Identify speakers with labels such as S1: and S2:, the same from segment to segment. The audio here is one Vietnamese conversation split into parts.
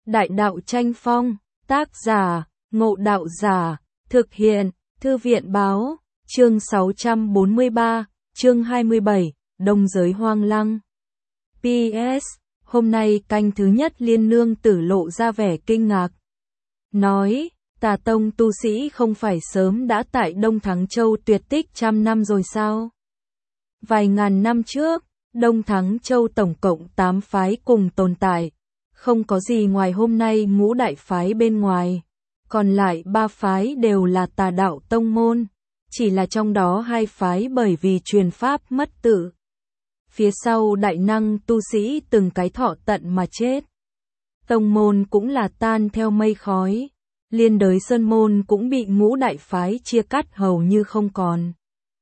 S1: Đại đạo tranh phong, tác giả, Ngộ Đạo Giả, thực hiện, Thư viện báo, chương 643, chương 27, Đông Giới Hoang Lăng. PS, hôm nay canh thứ nhất Liên Nương Tử lộ ra vẻ kinh ngạc. Nói, Tà Tông tu sĩ không phải sớm đã tại Đông Thắng Châu tuyệt tích trăm năm rồi sao? Vài ngàn năm trước, Đông Thắng Châu tổng cộng 8 phái cùng tồn tại. Không có gì ngoài hôm nay ngũ đại phái bên ngoài. Còn lại 3 phái đều là tà đạo tông môn. Chỉ là trong đó 2 phái bởi vì truyền pháp mất tự. Phía sau đại năng tu sĩ từng cái thọ tận mà chết. Tông môn cũng là tan theo mây khói. Liên đới sơn môn cũng bị ngũ đại phái chia cắt hầu như không còn.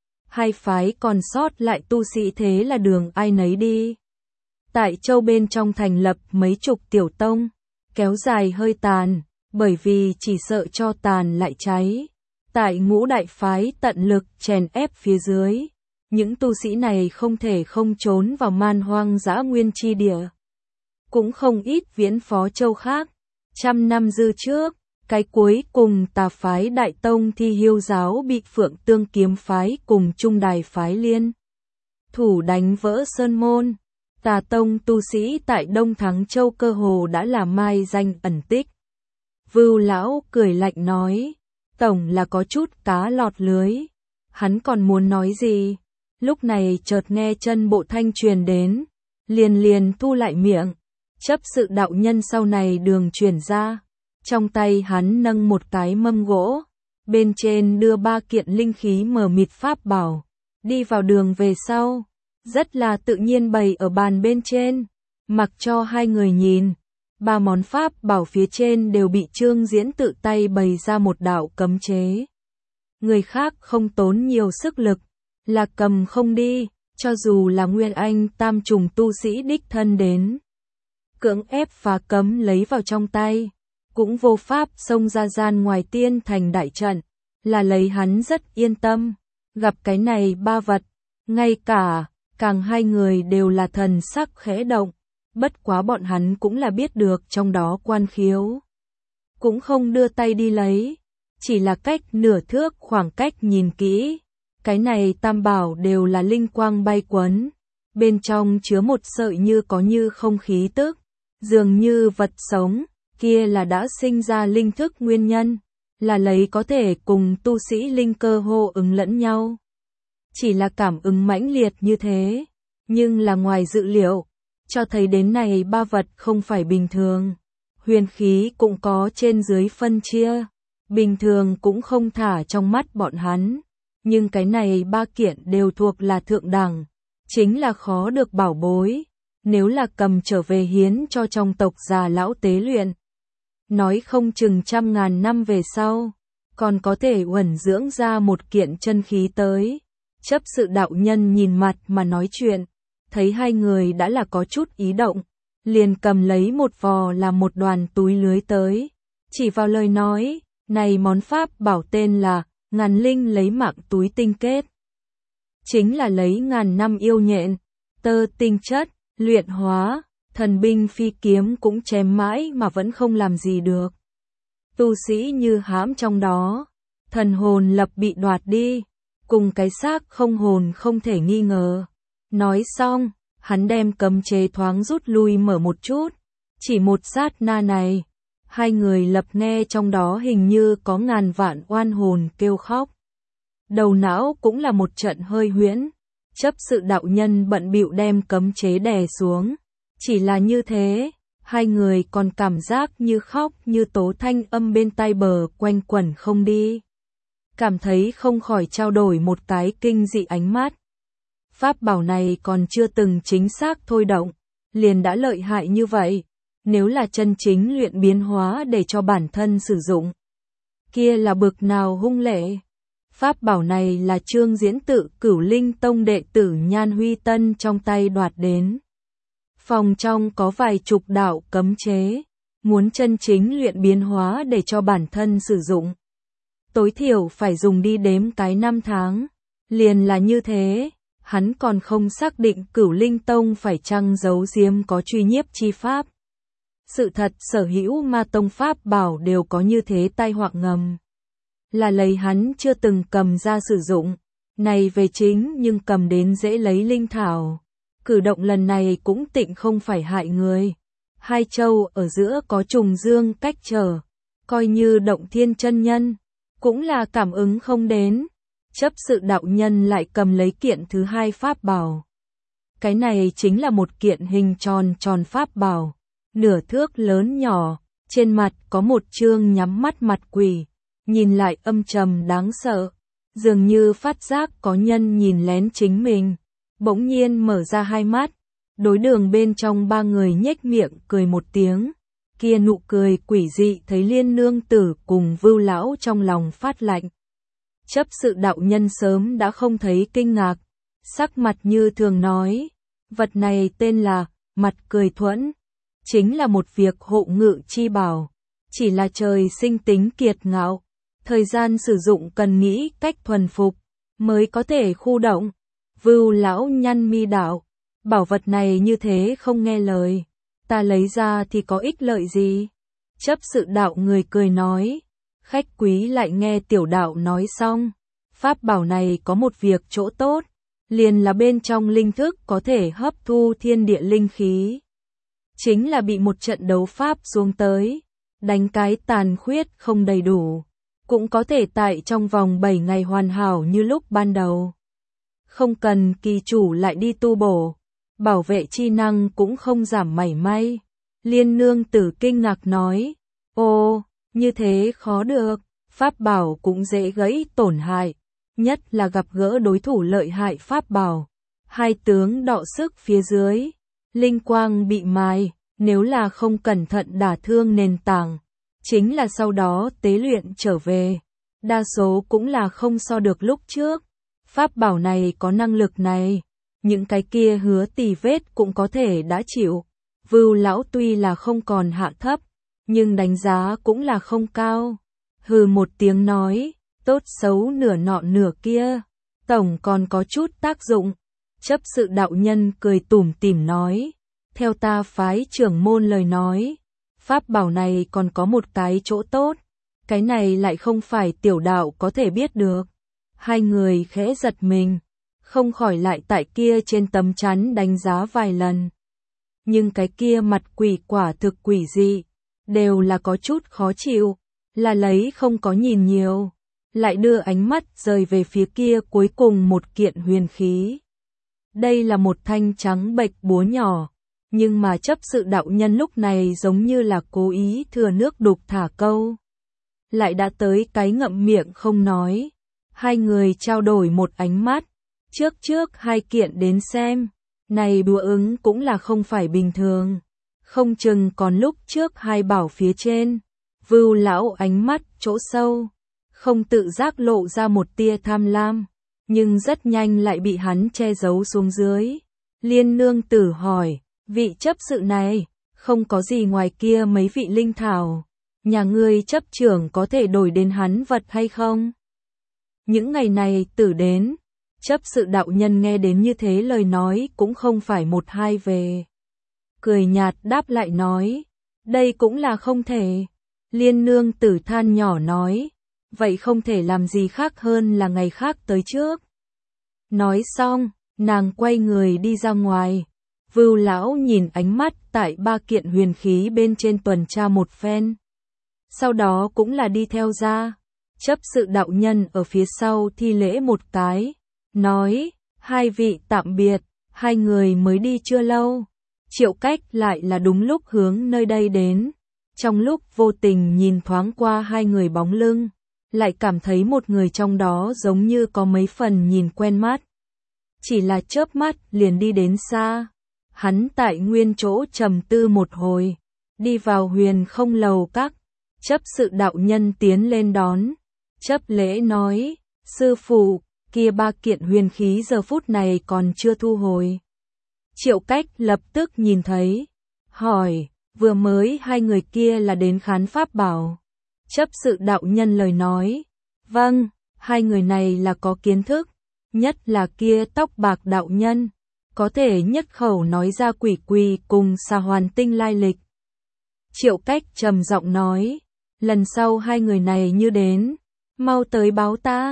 S1: 2 phái còn sót lại tu sĩ thế là đường ai nấy đi. Tại châu bên trong thành lập mấy chục tiểu tông, kéo dài hơi tàn, bởi vì chỉ sợ cho tàn lại cháy. Tại ngũ đại phái tận lực chèn ép phía dưới, những tu sĩ này không thể không trốn vào man hoang dã nguyên chi địa. Cũng không ít viễn phó châu khác. Trăm năm dư trước, cái cuối cùng tà phái đại tông Thi Hiêu giáo bị Phượng Tương kiếm phái cùng Trung Đài phái liên thủ đánh vỡ sơn môn. Tà tông tu sĩ tại Đông Thắng Châu cơ hồ đã là mai danh ẩn tích. Vưu lão cười lạnh nói, tổng là có chút cá lọt lưới. Hắn còn muốn nói gì, lúc này chợt nghe chân bộ thanh truyền đến, liền thu lại miệng. Chấp sự đạo nhân sau này đường truyền ra, trong tay hắn nâng một cái mâm gỗ, bên trên đưa 3 kiện linh khí mờ mịt pháp bảo, đi vào đường về sau. Rất là tự nhiên bày ở bàn bên trên, mặc cho 2 người nhìn, 3 món pháp bảo phía trên đều bị Trương Diễn tự tay bày ra một đạo cấm chế. Người khác không tốn nhiều sức lực, là cầm không đi, cho dù là Nguyên Anh tam trùng tu sĩ đích thân đến. Cưỡng ép phá cấm lấy vào trong tay, cũng vô pháp xông ra gian ngoài tiên thành đại trận, là lấy hắn rất yên tâm, gặp cái này 3 vật, ngay cả càng 2 người đều là thần sắc khẽ động, bất quá bọn hắn cũng là biết được trong đó quan khiếu. Cũng không đưa tay đi lấy, chỉ là cách nửa thước khoảng cách nhìn kỹ, cái này tam bảo đều là linh quang bay quấn, bên trong chứa một sợi như có như không khí tức, dường như vật sống, kia là đã sinh ra linh thức nguyên nhân, là lấy có thể cùng tu sĩ linh cơ hô ứng lẫn nhau. Chỉ là cảm ứng mãnh liệt như thế, nhưng là ngoài dự liệu, cho thấy đến này 3 vật không phải bình thường. Huyền khí cũng có trên dưới phân chia, bình thường cũng không thả trong mắt bọn hắn, nhưng cái này 3 kiện đều thuộc là thượng đẳng, chính là khó được bảo bối, nếu là cầm trở về hiến cho trong tộc già lão tế luyện. Nói không chừng trăm ngàn năm về sau, còn có thể uẩn dưỡng ra một kiện chân khí tới. Chấp sự đạo nhân nhìn mặt mà nói chuyện, thấy 2 người đã là có chút ý động, liền cầm lấy một vò là một đoàn túi lưới tới, chỉ vào lời nói, này món pháp bảo tên là ngàn linh lấy mạng túi tinh kết. Chính là lấy ngàn năm yêu nhện, tơ tinh chất, luyện hóa, thần binh phi kiếm cũng chém mãi mà vẫn không làm gì được. Tu sĩ như hãm trong đó, thần hồn lập bị đoạt đi. Cùng cái xác không hồn không thể nghi ngờ. Nói xong, hắn đem cấm chế thoáng rút lui mở một chút. Chỉ một sát na này, 2 người lập nghe trong đó hình như có ngàn vạn oan hồn kêu khóc. Đầu não cũng là một trận hơi huyễn. Chấp sự đạo nhân bận bịu đem cấm chế đè xuống. Chỉ là như thế, 2 người còn cảm giác như khóc như tố thanh âm bên tai bờ quanh quẩn không đi. Cảm thấy không khỏi trao đổi một cái kinh dị ánh mắt. Pháp bảo này còn chưa từng chính xác thôi động, liền đã lợi hại như vậy. Nếu là chân chính luyện biến hóa để cho bản thân sử dụng, kia là bực nào hung lệ. Pháp bảo này là Trương Diễn tự Cửu Linh Tông đệ tử Nhan Huy Tân trong tay đoạt đến. Phòng trong có vài chục đạo cấm chế, muốn chân chính luyện biến hóa để cho bản thân sử dụng. Tối thiểu phải dùng đi đếm cái 5 tháng, liền là như thế, hắn còn không xác định Cửu Linh Tông phải chăng giấu giếm có truy nhiếp chi pháp. Sự thật sở hữu ma tông pháp bảo đều có như thế tai họa ngầm. Là lấy hắn chưa từng cầm ra sử dụng, này về chính nhưng cầm đến dễ lấy linh thảo. Cử động lần này cũng tịnh không phải hại người. Hai châu ở giữa có trùng dương cách trở, coi như động thiên chân nhân, cũng là cảm ứng không đến. Chấp sự đạo nhân lại cầm lấy kiện thứ hai pháp bảo. Cái này chính là một kiện hình tròn tròn pháp bảo, nửa thước lớn nhỏ, trên mặt có một chương nhắm mắt mặt quỷ, nhìn lại âm trầm đáng sợ, dường như phát giác có nhân nhìn lén chính mình. Bỗng nhiên mở ra hai mắt, đối đường bên trong ba người nhếch miệng cười một tiếng, kia nụ cười quỷ dị thấy Liên nương tử cùng Vưu lão trong lòng phát lạnh. Chấp sự đạo nhân sớm đã không thấy kinh ngạc, sắc mặt như thường nói, vật này tên là mặt cười thuẫn, chính là một việc hộ ngự chi bảo, chỉ là trời sinh tính kiệt ngạo, thời gian sử dụng cần nghĩ cách thuần phục, mới có thể khu động. Vưu lão nhăn mi đạo, bảo vật này như thế không nghe lời, ta lấy ra thì có ích lợi gì? Chấp sự đạo người cười nói, khách quý lại nghe tiểu đạo nói xong, pháp bảo này có một việc chỗ tốt, liền là bên trong linh thức có thể hấp thu thiên địa linh khí. Chính là bị một trận đấu pháp xuống tới, đánh cái tàn khuyết không đầy đủ, cũng có thể tại trong vòng 7 ngày hoàn hảo như lúc ban đầu. Không cần kỳ chủ lại đi tu bổ, bảo vệ chi năng cũng không giảm mảy may. Liên nương tử kinh ngạc nói, ô, như thế khó được, pháp bảo cũng dễ gãy tổn hại, nhất là gặp gỡ đối thủ lợi hại pháp bảo. Hai tướng đọ sức phía dưới, linh quang bị mài, nếu là không cẩn thận đả thương nền tảng, chính là sau đó tế luyện trở về, đa số cũng là không so được lúc trước. Pháp bảo này có năng lực này, những cái kia hứa tì vết cũng có thể đã chịu. Vưu lão tuy là không còn hạ thấp, nhưng đánh giá cũng là không cao. Hừ một tiếng nói, tốt xấu nửa nọ nửa kia, tổng còn có chút tác dụng. Chấp sự đạo nhân cười tủm tỉm nói, theo ta phái trưởng môn lời nói, pháp bảo này còn có một cái chỗ tốt, cái này lại không phải tiểu đạo có thể biết được. Hai người khẽ giật mình, không khỏi lại tại kia trên tấm chắn đánh giá vài lần. Nhưng cái kia mặt quỷ quả thực quỷ dị, đều là có chút khó chịu, là lấy không có nhìn nhiều, lại đưa ánh mắt rời về phía kia cuối cùng một kiện huyền khí. Đây là một thanh trắng bệch búa nhỏ, nhưng mà chấp sự đạo nhân lúc này giống như là cố ý thừa nước đục thả câu. Lại đã tới cái ngậm miệng không nói. Hai người trao đổi một ánh mắt, trước hai kiện đến xem, này đùa ứng cũng là không phải bình thường, không chừng còn lúc trước hai bảo phía trên. Vưu lão ánh mắt chỗ sâu, không tự giác lộ ra một tia tham lam, nhưng rất nhanh lại bị hắn che giấu xuống dưới. Liên nương tử hỏi, vị chấp sự này, không có gì ngoài kia mấy vị linh thảo, nhà ngươi chấp trưởng có thể đổi đến hắn vật hay không? Những ngày này tử đến, chấp sự đạo nhân nghe đến như thế lời nói cũng không phải một hai về. Cười nhạt đáp lại nói, đây cũng là không thể. Liên nương tử than nhỏ nói, vậy không thể làm gì khác hơn là ngày khác tới trước. Nói xong, nàng quay người đi ra ngoài. Vưu lão nhìn ánh mắt tại ba kiện huyền khí bên trên tuần tra một phen. Sau đó cũng là đi theo ra. Chấp sự đạo nhân ở phía sau thi lễ một cái, nói, hai vị tạm biệt, hai người mới đi chưa lâu. Triệu Cách lại là đúng lúc hướng nơi đây đến. Trong lúc vô tình nhìn thoáng qua hai người bóng lưng, lại cảm thấy một người trong đó giống như có mấy phần nhìn quen mắt. Chỉ là chớp mắt liền đi đến xa. Hắn tại nguyên chỗ trầm tư một hồi, đi vào Huyền Không lầu các. Chấp sự đạo nhân tiến lên đón, chấp lễ nói, sư phụ, kia ba kiện huyền khí giờ phút này còn chưa thu hồi. Triệu Cách lập tức nhìn thấy, hỏi, vừa mới hai người kia là đến khán pháp bảo. Chấp sự đạo nhân lời nói, vâng, hai người này là có kiến thức, nhất là kia tóc bạc đạo nhân, có thể nhất khẩu nói ra quỷ quỳ cùng xà hoàn tinh lai lịch. Triệu Cách trầm giọng nói, lần sau hai người này như đến, mau tới báo ta,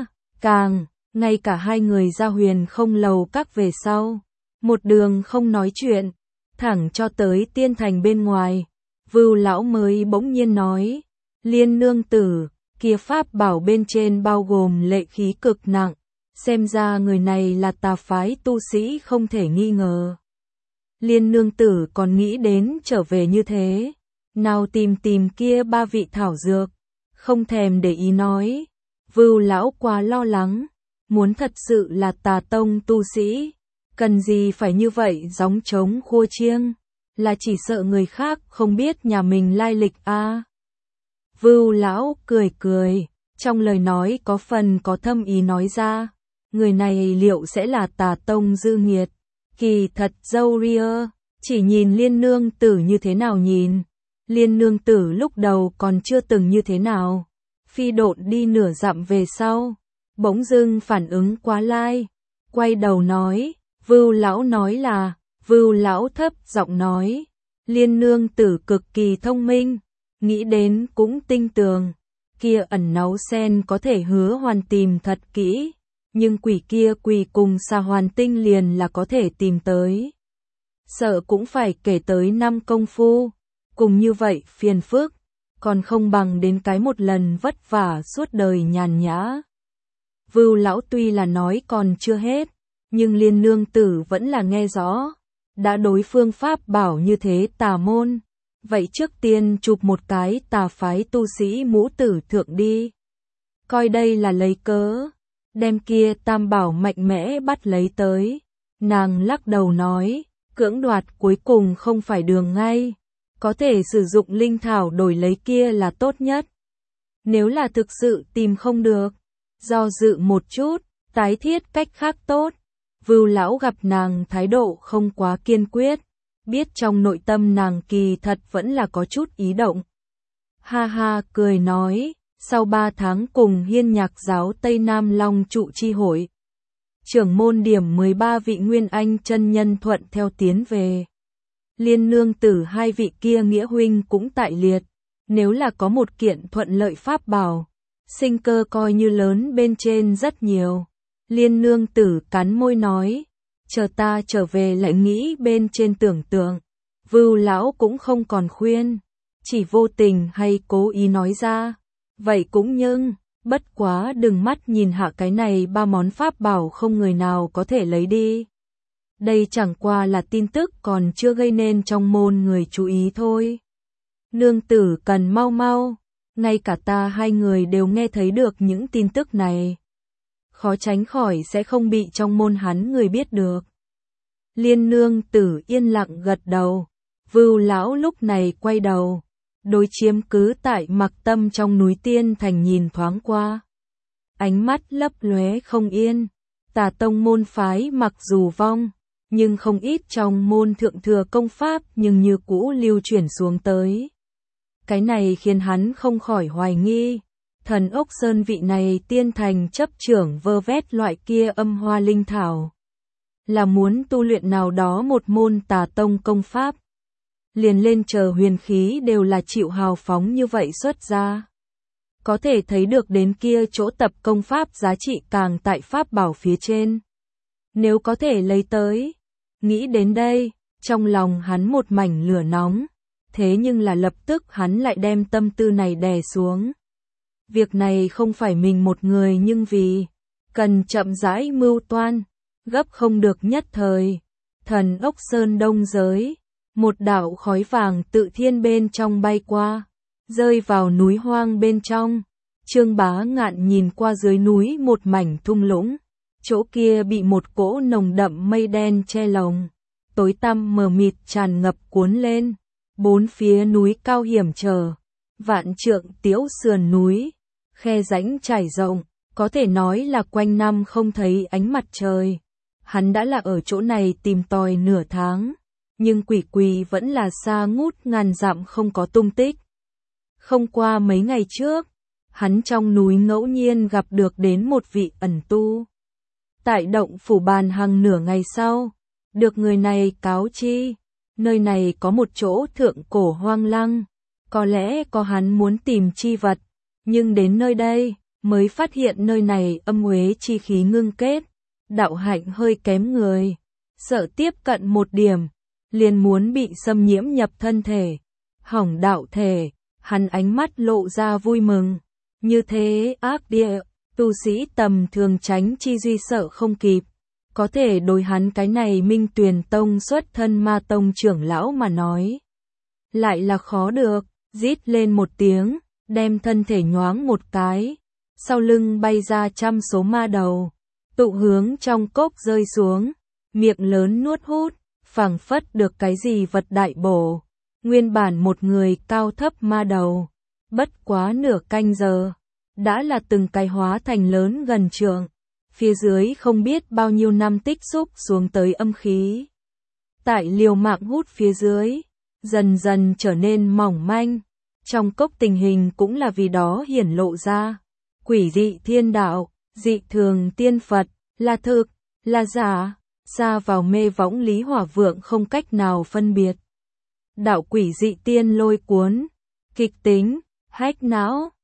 S1: ngay cả hai người ra Huyền Không lầu các về sau, một đường không nói chuyện, thẳng cho tới tiên thành bên ngoài. Vưu lão mới bỗng nhiên nói, Liên nương tử, kia pháp bảo bên trên bao gồm lệ khí cực nặng, xem ra người này là tà phái tu sĩ không thể nghi ngờ. Liên nương tử còn nghĩ đến trở về như thế, nào tìm kia ba vị thảo dược, không thèm để ý nói. Vưu lão quá lo lắng, muốn thật sự là tà tông tu sĩ, cần gì phải như vậy gióng trống khua chiêng, là chỉ sợ người khác không biết nhà mình lai lịch a. Vưu lão cười, trong lời nói có phần có thâm ý nói ra, người này liệu sẽ là tà tông dư nghiệt, kỳ thật dâu ria, chỉ nhìn Liên nương tử như thế nào nhìn. Liên nương tử lúc đầu còn chưa từng như thế nào, phi độn đi nửa dặm về sau, bỗng dưng phản ứng quá lai, quay đầu nói, Vưu lão nói là, Vưu lão thấp giọng nói, Liên nương tử cực kỳ thông minh, nghĩ đến cũng tinh tường, kia ẩn náu sen có thể hứa hoàn tìm thật kỹ, nhưng quỷ kia quỳ cùng Xà Hoàn Tinh liền là có thể tìm tới. Sợ cũng phải kể tới 5 công phu, cùng như vậy phiền phức, còn không bằng đến cái một lần vất vả suốt đời nhàn nhã. Vưu lão tuy là nói còn chưa hết, nhưng Liên nương tử vẫn là nghe rõ, đã đối phương pháp bảo như thế tà môn, vậy trước tiên chụp một cái tà phái tu sĩ mũ tử thượng đi. Coi đây là lấy cớ, đem kia tam bảo mạnh mẽ bắt lấy tới. Nàng lắc đầu nói, cưỡng đoạt cuối cùng không phải đường ngay, có thể sử dụng linh thảo đổi lấy kia là tốt nhất. Nếu là thực sự tìm không được, do dự một chút, tái thiết cách khác tốt. Vưu lão gặp nàng thái độ không quá kiên quyết, biết trong nội tâm nàng kỳ thật vẫn là có chút ý động. Ha ha cười nói, sau 3 tháng cùng Hiên Nhạc giáo Tây Nam Long trụ chi hội, trưởng môn điểm 13 vị Nguyên Anh chân nhân thuận theo tiến về. Liên nương tử hai vị kia nghĩa huynh cũng tại liệt, nếu là có một kiện thuận lợi pháp bảo, sinh cơ coi như lớn bên trên rất nhiều. Liên nương tử cắn môi nói, chờ ta trở về lại nghĩ bên trên tưởng tượng. Vưu lão cũng không còn khuyên, chỉ vô tình hay cố ý nói ra, vậy cũng nhưng, bất quá đừng mắt nhìn hạ cái này 3 món pháp bảo không người nào có thể lấy đi. Đây chẳng qua là tin tức còn chưa gây nên trong môn người chú ý thôi. Nương tử cần mau, ngay cả ta hai người đều nghe thấy được những tin tức này. Khó tránh khỏi sẽ không bị trong môn hắn người biết được. Liên nương tử yên lặng gật đầu, Vưu lão lúc này quay đầu, đối chiếm cứ tại Mặc Tâm trong núi Tiên Thành nhìn thoáng qua. Ánh mắt lấp lóe không yên, tà tông môn phái mặc dù vong, nhưng không ít trong môn thượng thừa công pháp nhưng như cũ lưu chuyển xuống tới. Cái này khiến hắn không khỏi hoài nghi, Thần Ốc Sơn vị này Tiên Thành chấp trưởng vơ vét loại kia âm hoa linh thảo, là muốn tu luyện nào đó một môn tà tông công pháp. Liền lên chờ huyền khí đều là chịu hào phóng như vậy xuất ra. Có thể thấy được đến kia chỗ tập công pháp giá trị càng tại pháp bảo phía trên. Nếu có thể lấy tới, nghĩ đến đây, trong lòng hắn một mảnh lửa nóng, thế nhưng là lập tức hắn lại đem tâm tư này đè xuống. Việc này không phải mình một người nhưng vì cần chậm rãi mưu toan, gấp không được nhất thời. Thần Ốc Sơn đông giới, một đạo khói vàng tự thiên bên trong bay qua, rơi vào núi hoang bên trong. Trương Bá Ngạn nhìn qua dưới núi một mảnh thung lũng, chỗ kia bị một cỗ nồng đậm mây đen che lồng, tối tăm mờ mịt tràn ngập cuốn lên, bốn phía núi cao hiểm trở, vạn trượng tiếu sườn núi, khe rãnh trải rộng, có thể nói là quanh năm không thấy ánh mặt trời. Hắn đã là ở chỗ này tìm tòi nửa tháng, nhưng quỷ quỷ vẫn là xa ngút ngàn dặm không có tung tích. Không qua mấy ngày trước, hắn trong núi ngẫu nhiên gặp được đến một vị ẩn tu. Tại động phủ bàn hàng nửa ngày sau, được người này cáo chi, nơi này có một chỗ thượng cổ hoang lăng, Có lẽ có hắn muốn tìm chi vật, nhưng đến nơi đây, mới phát hiện nơi này âm uế chi khí ngưng kết, đạo hạnh hơi kém người, sợ tiếp cận một điểm, liền muốn bị xâm nhiễm nhập thân thể, hỏng đạo thể, hắn ánh mắt lộ ra vui mừng, như thế ác địa, tu sĩ tầm thường tránh chi duy sợ không kịp, có thể đối hắn cái này Minh Tuyền Tông xuất thân ma tông trưởng lão mà nói. Lại là khó được, rít lên một tiếng, đem thân thể nhoáng một cái, sau lưng bay ra trăm số ma đầu, tụ hướng trong cốc rơi xuống, miệng lớn nuốt hút, phảng phất được cái gì vật đại bổ, nguyên bản một người cao thấp ma đầu, bất quá nửa canh giờ, đã là từng cái hóa thành lớn gần trượng, phía dưới không biết bao nhiêu năm tích xúc xuống tới âm khí. Tại liều mạng hút phía dưới, dần dần trở nên mỏng manh, trong cốc tình hình cũng là vì đó hiển lộ ra. Quỷ dị thiên đạo, dị thường tiên Phật, là thực, là giả, xa vào mê võng Lý Hỏa Vượng không cách nào phân biệt. Đạo quỷ dị tiên lôi cuốn, kịch tính, hách não,